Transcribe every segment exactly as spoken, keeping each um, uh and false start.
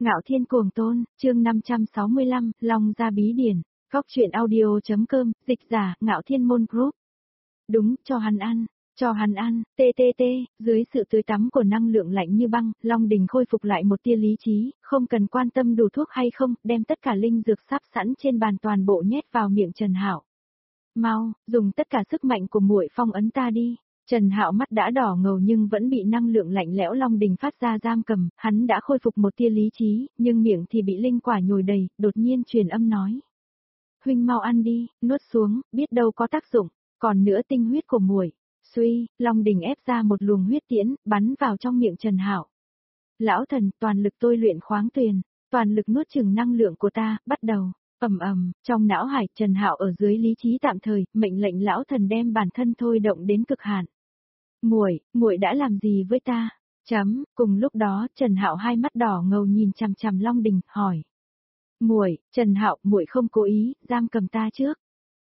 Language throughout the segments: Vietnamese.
Ngạo Thiên Cuồng Tôn, chương năm trăm sáu mươi lăm, Long Gia Bí Điển, Cóc truyện audio.com, dịch giả, Ngạo Thiên Môn Group. Đúng, cho hắn ăn, cho hắn ăn, tê tê tê, dưới sự tưới tắm của năng lượng lạnh như băng, Long Đình khôi phục lại một tia lý trí, không cần quan tâm đủ thuốc hay không, đem tất cả linh dược sắp sẵn trên bàn toàn bộ nhét vào miệng Trần Hạo. Mau, dùng tất cả sức mạnh của muội phong ấn ta đi. Trần Hạo mắt đã đỏ ngầu nhưng vẫn bị năng lượng lạnh lẽo Long Đình phát ra giam cầm, hắn đã khôi phục một tia lý trí, nhưng miệng thì bị linh quả nhồi đầy, đột nhiên truyền âm nói. Huynh mau ăn đi, nuốt xuống, biết đâu có tác dụng, còn nữa tinh huyết của muội. Suy, Long Đình ép ra một luồng huyết tiễn, bắn vào trong miệng Trần Hạo. Lão thần, toàn lực tôi luyện khoáng tuyền, toàn lực nuốt chửng năng lượng của ta, bắt đầu. Ầm ầm, trong não hải, Trần Hạo ở dưới lý trí tạm thời, mệnh lệnh lão thần đem bản thân thôi động đến cực hạn. Muội, muội đã làm gì với ta? Chấm, cùng lúc đó, Trần Hạo hai mắt đỏ ngầu nhìn chằm chằm Long Đình, hỏi. Muội, Trần Hạo, muội không cố ý, giam cầm ta trước.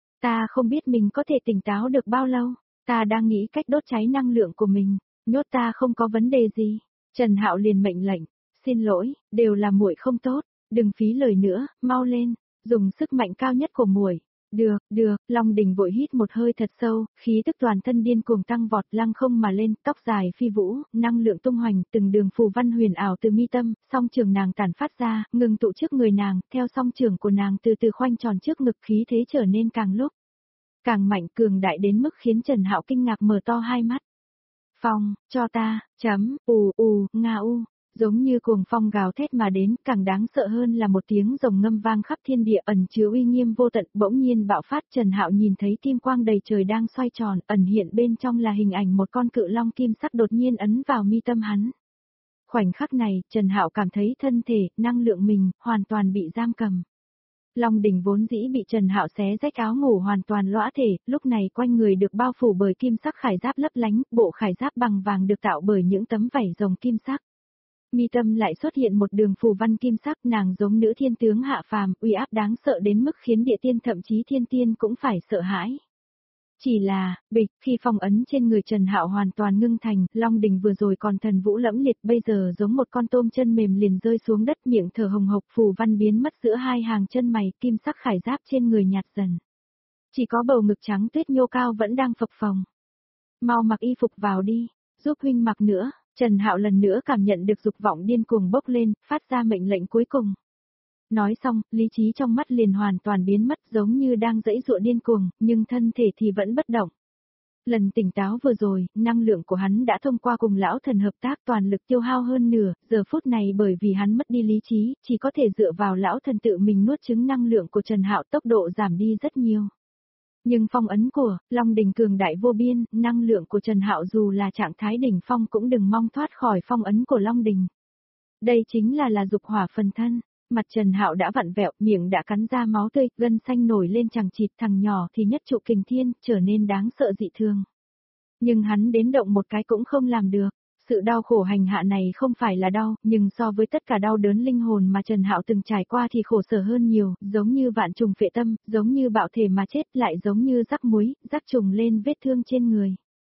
Ta không biết mình có thể tỉnh táo được bao lâu, ta đang nghĩ cách đốt cháy năng lượng của mình, nhốt ta không có vấn đề gì. Trần Hạo liền mệnh lệnh, xin lỗi, đều là muội không tốt, đừng phí lời nữa, mau lên, dùng sức mạnh cao nhất của muội. Được, được, Long Đình vội hít một hơi thật sâu, khí tức toàn thân điên cuồng tăng vọt lăng không mà lên, tóc dài phi vũ, năng lượng tung hoành, từng đường phù văn huyền ảo từ mi tâm, song trường nàng tản phát ra, ngừng tụ trước người nàng, theo song trường của nàng từ từ khoanh tròn trước ngực, khí thế trở nên càng lúc càng mạnh, cường đại đến mức khiến Trần Hạo kinh ngạc mở to hai mắt. Phong, cho ta, chấm, ù ù, nga u. Giống như cuồng phong gào thét mà đến, càng đáng sợ hơn là một tiếng rồng ngâm vang khắp thiên địa ẩn chứa uy nghiêm vô tận, bỗng nhiên bạo phát. Trần Hạo nhìn thấy kim quang đầy trời đang xoay tròn, ẩn hiện bên trong là hình ảnh một con cự long kim sắc đột nhiên ấn vào mi tâm hắn. Khoảnh khắc này, Trần Hạo cảm thấy thân thể, năng lượng mình, hoàn toàn bị giam cầm. Long Đình vốn dĩ bị Trần Hạo xé rách áo ngủ hoàn toàn lõa thể, lúc này quanh người được bao phủ bởi kim sắc khải giáp lấp lánh, bộ khải giáp bằng vàng được tạo bởi những tấm vảy rồng kim sắc. Mi tâm lại xuất hiện một đường phù văn kim sắc, nàng giống nữ thiên tướng hạ phàm, uy áp đáng sợ đến mức khiến địa tiên thậm chí thiên tiên cũng phải sợ hãi. Chỉ là, bịch, khi phong ấn trên người Trần Hạo hoàn toàn ngưng thành, Long Đình vừa rồi còn thần vũ lẫm liệt, bây giờ giống một con tôm chân mềm liền rơi xuống đất, miệng thở hồng hộc, phù văn biến mất giữa hai hàng chân mày, kim sắc khải giáp trên người nhạt dần. Chỉ có bầu ngực trắng tuyết nhô cao vẫn đang phập phồng. Mau mặc y phục vào đi, giúp huynh mặc nữa. Trần Hạo lần nữa cảm nhận được dục vọng điên cuồng bốc lên, phát ra mệnh lệnh cuối cùng. Nói xong, lý trí trong mắt liền hoàn toàn biến mất, giống như đang giãy giụa điên cuồng, nhưng thân thể thì vẫn bất động. Lần tỉnh táo vừa rồi, năng lượng của hắn đã thông qua cùng lão thần hợp tác, toàn lực tiêu hao hơn nửa, giờ phút này bởi vì hắn mất đi lý trí, chỉ có thể dựa vào lão thần tự mình nuốt chửng năng lượng của Trần Hạo, tốc độ giảm đi rất nhiều. Nhưng phong ấn của Long Đình cường đại vô biên, năng lượng của Trần Hạo dù là trạng thái đỉnh phong cũng đừng mong thoát khỏi phong ấn của Long Đình. Đây chính là là dục hỏa phần thân, mặt Trần Hạo đã vặn vẹo, miệng đã cắn ra máu tươi, gân xanh nổi lên chằng chịt, thằng nhỏ thì nhất trụ kình thiên, trở nên đáng sợ dị thường. Nhưng hắn đến động một cái cũng không làm được. Sự đau khổ hành hạ này không phải là đau, nhưng so với tất cả đau đớn linh hồn mà Trần Hạo từng trải qua thì khổ sở hơn nhiều, giống như vạn trùng phệ tâm, giống như bạo thể mà chết, lại giống như rắc muối, rắc trùng lên vết thương trên người.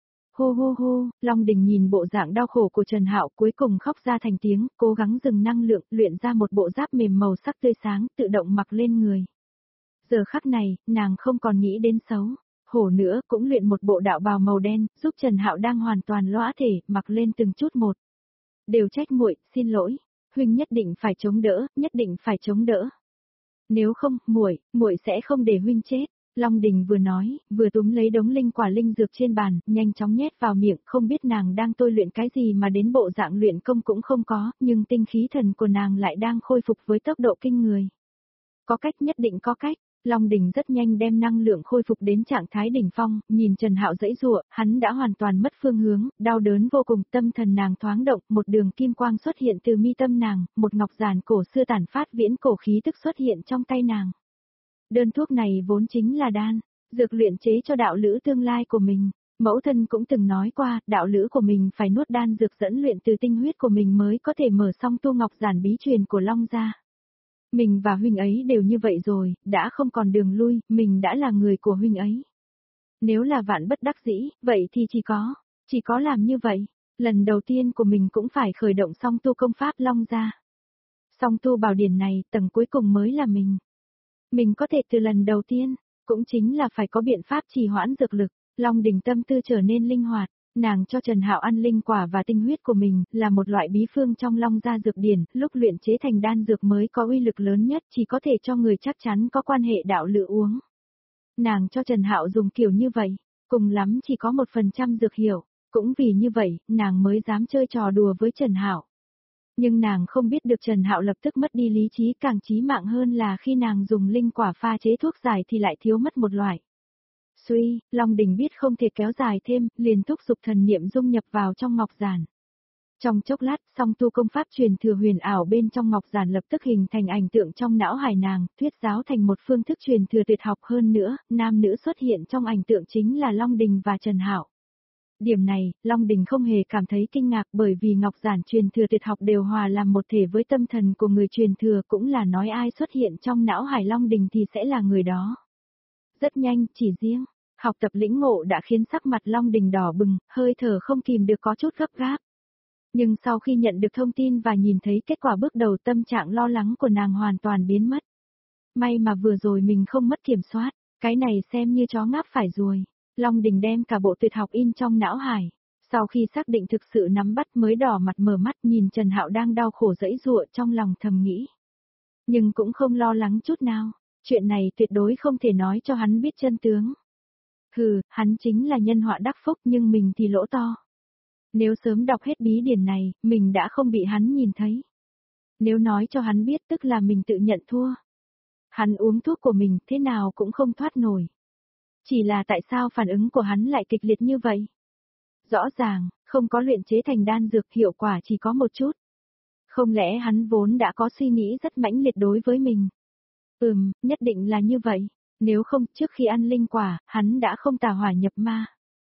Hô hô hô, Long Đình nhìn bộ dạng đau khổ của Trần Hạo, cuối cùng khóc ra thành tiếng, cố gắng dừng năng lượng, luyện ra một bộ giáp mềm màu sắc tươi sáng, tự động mặc lên người. Giờ khắc này, nàng không còn nghĩ đến xấu. Hổ nữa cũng luyện một bộ đạo bào màu đen, giúp Trần Hạo đang hoàn toàn lõa thể, mặc lên từng chút một. Đều trách muội, xin lỗi, huynh nhất định phải chống đỡ, nhất định phải chống đỡ. Nếu không, muội, muội sẽ không để huynh chết. Long Đình vừa nói, vừa túm lấy đống linh quả linh dược trên bàn, nhanh chóng nhét vào miệng, không biết nàng đang tôi luyện cái gì mà đến bộ dạng luyện công cũng không có, nhưng tinh khí thần của nàng lại đang khôi phục với tốc độ kinh người. Có cách, nhất định có cách. Long Đình rất nhanh đem năng lượng khôi phục đến trạng thái đỉnh phong, nhìn Trần Hạo giãy giụa, hắn đã hoàn toàn mất phương hướng, đau đớn vô cùng, tâm thần nàng thoáng động, một đường kim quang xuất hiện từ mi tâm nàng, một ngọc giản cổ xưa tản phát viễn cổ khí tức xuất hiện trong tay nàng. Đơn thuốc này vốn chính là đan, dược luyện chế cho đạo lữ tương lai của mình. Mẫu thân cũng từng nói qua, đạo lữ của mình phải nuốt đan dược dẫn luyện từ tinh huyết của mình mới có thể mở xong tu ngọc giản bí truyền của Long gia. Mình và huynh ấy đều như vậy rồi, đã không còn đường lui, mình đã là người của huynh ấy. Nếu là vạn bất đắc dĩ, vậy thì chỉ có, chỉ có làm như vậy. Lần đầu tiên của mình cũng phải khởi động xong tu công pháp Long gia. Song tu bảo điển này, tầng cuối cùng mới là mình. Mình có thể từ lần đầu tiên, cũng chính là phải có biện pháp trì hoãn dược lực. Long Đình tâm tư trở nên linh hoạt, nàng cho Trần Hạo ăn linh quả và tinh huyết của mình, là một loại bí phương trong Long gia dược điển, lúc luyện chế thành đan dược mới có uy lực lớn nhất, chỉ có thể cho người chắc chắn có quan hệ đạo lữ uống. Nàng cho Trần Hạo dùng kiểu như vậy, cùng lắm chỉ có một phần trăm dược hiệu, cũng vì như vậy, nàng mới dám chơi trò đùa với Trần Hạo. Nhưng nàng không biết được Trần Hạo lập tức mất đi lý trí, càng chí mạng hơn là khi nàng dùng linh quả pha chế thuốc giải thì lại thiếu mất một loại. Suy, Long Đình biết không thể kéo dài thêm, liền thúc giục thần niệm dung nhập vào trong ngọc giản. Trong chốc lát, song tu công pháp truyền thừa huyền ảo bên trong ngọc giản lập tức hình thành ảnh tượng trong não hải nàng, thuyết giáo thành một phương thức truyền thừa tuyệt học hơn nữa, nam nữ xuất hiện trong ảnh tượng chính là Long Đình và Trần Hạo. Điểm này, Long Đình không hề cảm thấy kinh ngạc bởi vì ngọc giản truyền thừa tuyệt học đều hòa làm một thể với tâm thần của người truyền thừa, cũng là nói ai xuất hiện trong não hải Long Đình thì sẽ là người đó. Rất nhanh, chỉ riêng học tập lĩnh ngộ đã khiến sắc mặt Long Đình đỏ bừng, hơi thở không kìm được có chút gấp gáp. Nhưng sau khi nhận được thông tin và nhìn thấy kết quả bước đầu, tâm trạng lo lắng của nàng hoàn toàn biến mất. May mà vừa rồi mình không mất kiểm soát, cái này xem như chó ngáp phải ruồi. Long Đình đem cả bộ tuyệt học in trong não hải. Sau khi xác định thực sự nắm bắt mới đỏ mặt mở mắt nhìn Trần Hạo đang đau khổ giãy giụa, trong lòng thầm nghĩ. Nhưng cũng không lo lắng chút nào, chuyện này tuyệt đối không thể nói cho hắn biết chân tướng. Hừ, hắn chính là nhân họa đắc phúc nhưng mình thì lỗ to. Nếu sớm đọc hết bí điển này, mình đã không bị hắn nhìn thấy. Nếu nói cho hắn biết tức là mình tự nhận thua. Hắn uống thuốc của mình thế nào cũng không thoát nổi. Chỉ là tại sao phản ứng của hắn lại kịch liệt như vậy? Rõ ràng, không có luyện chế thành đan dược, hiệu quả chỉ có một chút. Không lẽ hắn vốn đã có suy nghĩ rất mãnh liệt đối với mình? Ừm, nhất định là như vậy. Nếu không, trước khi ăn linh quả, hắn đã không tà hỏa nhập ma.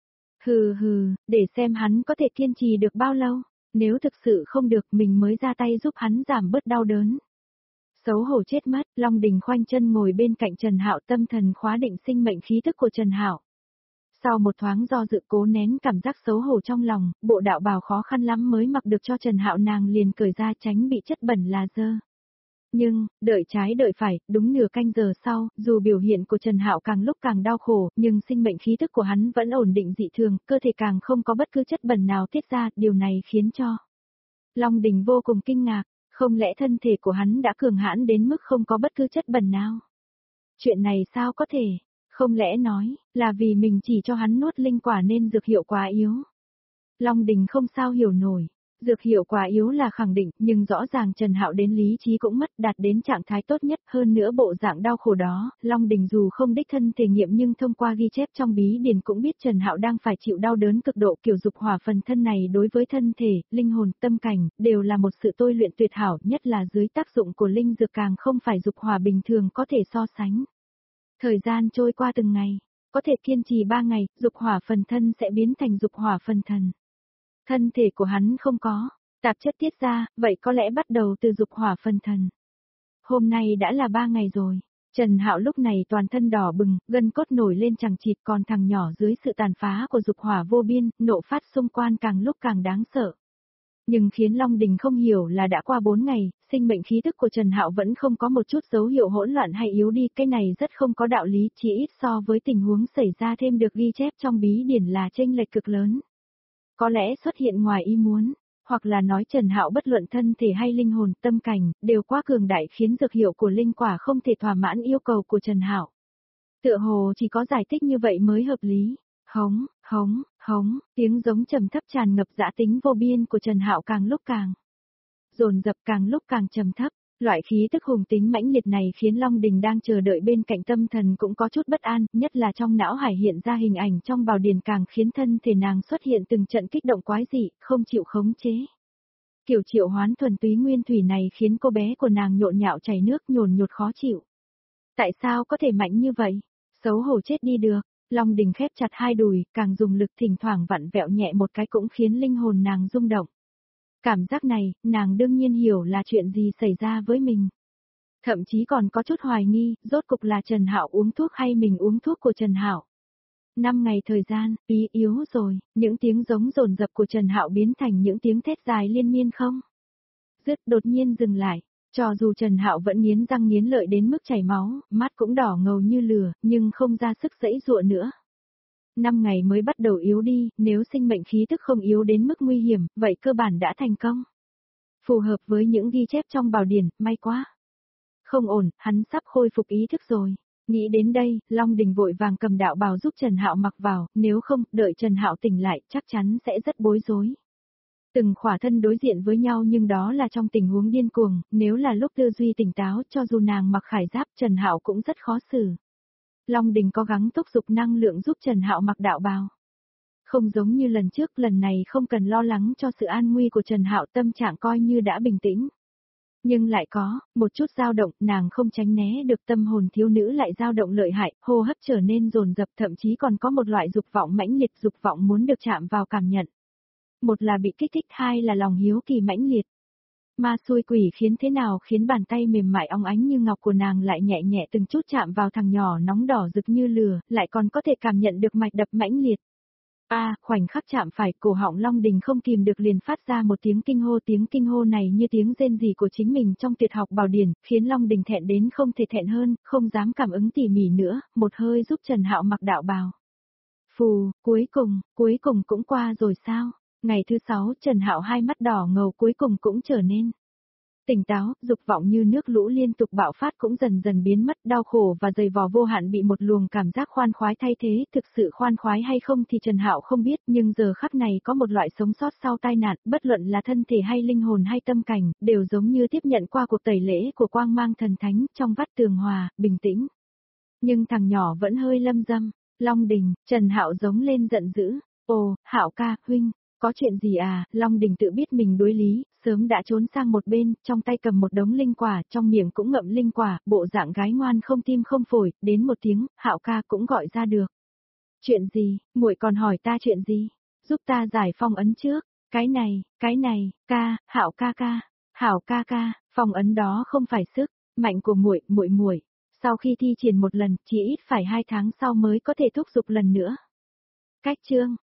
Hừ hừ, để xem hắn có thể kiên trì được bao lâu. Nếu thực sự không được, mình mới ra tay giúp hắn giảm bớt đau đớn. Xấu hổ chết mất, Long Đình khoanh chân ngồi bên cạnh Trần Hạo, tâm thần khóa định sinh mệnh khí tức của Trần Hạo. Sau một thoáng do dự cố nén cảm giác xấu hổ trong lòng, bộ đạo bào khó khăn lắm mới mặc được cho Trần Hạo, nàng liền cởi ra tránh bị chất bẩn là dơ. Nhưng, đợi trái đợi phải, đúng nửa canh giờ sau, dù biểu hiện của Trần Hạo càng lúc càng đau khổ, nhưng sinh mệnh khí tức của hắn vẫn ổn định dị thường, cơ thể càng không có bất cứ chất bẩn nào tiết ra, điều này khiến cho Long Đình vô cùng kinh ngạc, không lẽ thân thể của hắn đã cường hãn đến mức không có bất cứ chất bẩn nào? Chuyện này sao có thể? Không lẽ nói, là vì mình chỉ cho hắn nuốt linh quả nên dược hiệu quá yếu? Long Đình không sao hiểu nổi. Dược hiệu quả yếu là khẳng định, nhưng rõ ràng Trần Hạo đến lý trí cũng mất, đạt đến trạng thái tốt nhất, hơn nữa bộ dạng đau khổ đó, Long Đình dù không đích thân thể nghiệm nhưng thông qua ghi chép trong bí điển cũng biết Trần Hạo đang phải chịu đau đớn cực độ, kiểu dục hỏa phần thân này đối với thân thể, linh hồn, tâm cảnh, đều là một sự tôi luyện tuyệt hảo, nhất là dưới tác dụng của linh dược càng không phải dục hỏa bình thường có thể so sánh. Thời gian trôi qua từng ngày, có thể kiên trì ba ngày, dục hỏa phần thân sẽ biến thành dục hỏa phần thần. Thân thể của hắn không có tạp chất tiết ra, vậy có lẽ bắt đầu từ dục hỏa phần thần. Hôm nay đã là ba ngày rồi. Trần Hạo lúc này toàn thân đỏ bừng, gân cốt nổi lên chằng chịt, còn thằng nhỏ dưới sự tàn phá của dục hỏa vô biên, nộ phát xung quanh càng lúc càng đáng sợ. Nhưng khiến Long Đình không hiểu là đã qua bốn ngày, sinh mệnh khí tức của Trần Hạo vẫn không có một chút dấu hiệu hỗn loạn hay yếu đi, cái này rất không có đạo lý, chỉ ít so với tình huống xảy ra thêm được ghi chép trong bí điển là chênh lệch cực lớn. Có lẽ xuất hiện ngoài ý muốn, hoặc là nói Trần Hạo bất luận thân thể hay linh hồn, tâm cảnh, đều quá cường đại khiến dược hiệu của linh quả không thể thỏa mãn yêu cầu của Trần Hạo. Tựa hồ chỉ có giải thích như vậy mới hợp lý. Hống, hống, hống, tiếng giống trầm thấp tràn ngập dã tính vô biên của Trần Hạo càng lúc càng dồn dập, càng lúc càng trầm thấp. Loại khí tức hùng tính mãnh liệt này khiến Long Đình đang chờ đợi bên cạnh tâm thần cũng có chút bất an, nhất là trong não hải hiện ra hình ảnh trong bảo điển càng khiến thân thể nàng xuất hiện từng trận kích động quái dị, không chịu khống chế. Kiểu triệu hoán thuần túy nguyên thủy này khiến cô bé của nàng nhộn nhạo chảy nước, nhồn nhột khó chịu. Tại sao có thể mạnh như vậy? Xấu hổ chết đi được. Long Đình khép chặt hai đùi, càng dùng lực thỉnh thoảng vặn vẹo nhẹ một cái cũng khiến linh hồn nàng rung động. Cảm giác này, nàng đương nhiên hiểu là chuyện gì xảy ra với mình. Thậm chí còn có chút hoài nghi, rốt cục là Trần Hạo uống thuốc hay mình uống thuốc của Trần Hạo. Năm ngày thời gian, ý yếu rồi, những tiếng giống dồn dập của Trần Hạo biến thành những tiếng thét dài liên miên không. Dứt đột nhiên dừng lại, Cho dù Trần Hạo vẫn nghiến răng nghiến lợi đến mức chảy máu, mắt cũng đỏ ngầu như lửa, nhưng không ra sức giãy giụa nữa. Năm ngày mới bắt đầu yếu đi, nếu sinh mệnh khí tức không yếu đến mức nguy hiểm, vậy cơ bản đã thành công. Phù hợp với những ghi chép trong bảo điển, may quá. Không ổn, hắn sắp khôi phục ý thức rồi. Nghĩ đến đây, Long Đình vội vàng cầm đạo bào giúp Trần Hạo mặc vào, nếu không, đợi Trần Hạo tỉnh lại, chắc chắn sẽ rất bối rối. Từng khỏa thân đối diện với nhau nhưng đó là trong tình huống điên cuồng, nếu là lúc tư duy tỉnh táo cho dù nàng mặc khải giáp Trần Hạo cũng rất khó xử. Long Đình cố gắng thúc giục năng lượng giúp Trần Hạo mặc đạo bào. Không giống như lần trước, lần này không cần lo lắng cho sự an nguy của Trần Hạo, tâm trạng coi như đã bình tĩnh. Nhưng lại có, một chút dao động, nàng không tránh né được, tâm hồn thiếu nữ lại dao động lợi hại, hô hấp trở nên dồn dập, thậm chí còn có một loại dục vọng mãnh liệt, dục vọng muốn được chạm vào cảm nhận. Một là bị kích thích, hai là lòng hiếu kỳ mãnh liệt. Ma xui quỷ khiến thế nào khiến bàn tay mềm mại óng ánh như ngọc của nàng lại nhẹ nhẹ từng chút chạm vào thằng nhỏ nóng đỏ rực như lửa, lại còn có thể cảm nhận được mạch đập mãnh liệt. A, à, khoảnh khắc chạm phải, cổ họng Long Đình không kìm được liền phát ra một tiếng kinh hô, tiếng kinh hô này như tiếng rên rỉ của chính mình trong tuyệt học bảo điển, khiến Long Đình thẹn đến không thể thẹn hơn, không dám cảm ứng tỉ mỉ nữa, một hơi giúp Trần Hạo mặc đạo bào. Phù, cuối cùng, cuối cùng cũng qua rồi sao? Ngày thứ sáu, Trần Hạo hai mắt đỏ ngầu cuối cùng cũng trở nên tỉnh táo, dục vọng như nước lũ liên tục bạo phát cũng dần dần biến mất, đau khổ và dày vò vô hạn bị một luồng cảm giác khoan khoái thay thế, thực sự khoan khoái hay không thì Trần Hạo không biết, nhưng giờ khắc này có một loại sống sót sau tai nạn, bất luận là thân thể hay linh hồn hay tâm cảnh, đều giống như tiếp nhận qua cuộc tẩy lễ của quang mang thần thánh, trong vắt tường hòa, bình tĩnh. Nhưng thằng nhỏ vẫn hơi lâm dâm. Long Đình, Trần Hạo giống lên giận dữ, "Ồ, Hạo ca, huynh, có chuyện gì à?" Long Đình tự biết mình đối lý, sớm đã trốn sang một bên, trong tay cầm một đống linh quả, trong miệng cũng ngậm linh quả, bộ dạng gái ngoan không tim không phổi, đến một tiếng, Hạo ca cũng gọi ra được. "Chuyện gì, muội còn hỏi ta chuyện gì? Giúp ta giải phong ấn trước." "Cái này, cái này, ca, Hạo ca ca, Hạo ca ca, phong ấn đó không phải sức mạnh của muội, muội muội, sau khi thi triển một lần, chỉ ít phải hai tháng sau mới có thể thúc giục lần nữa." Cách chương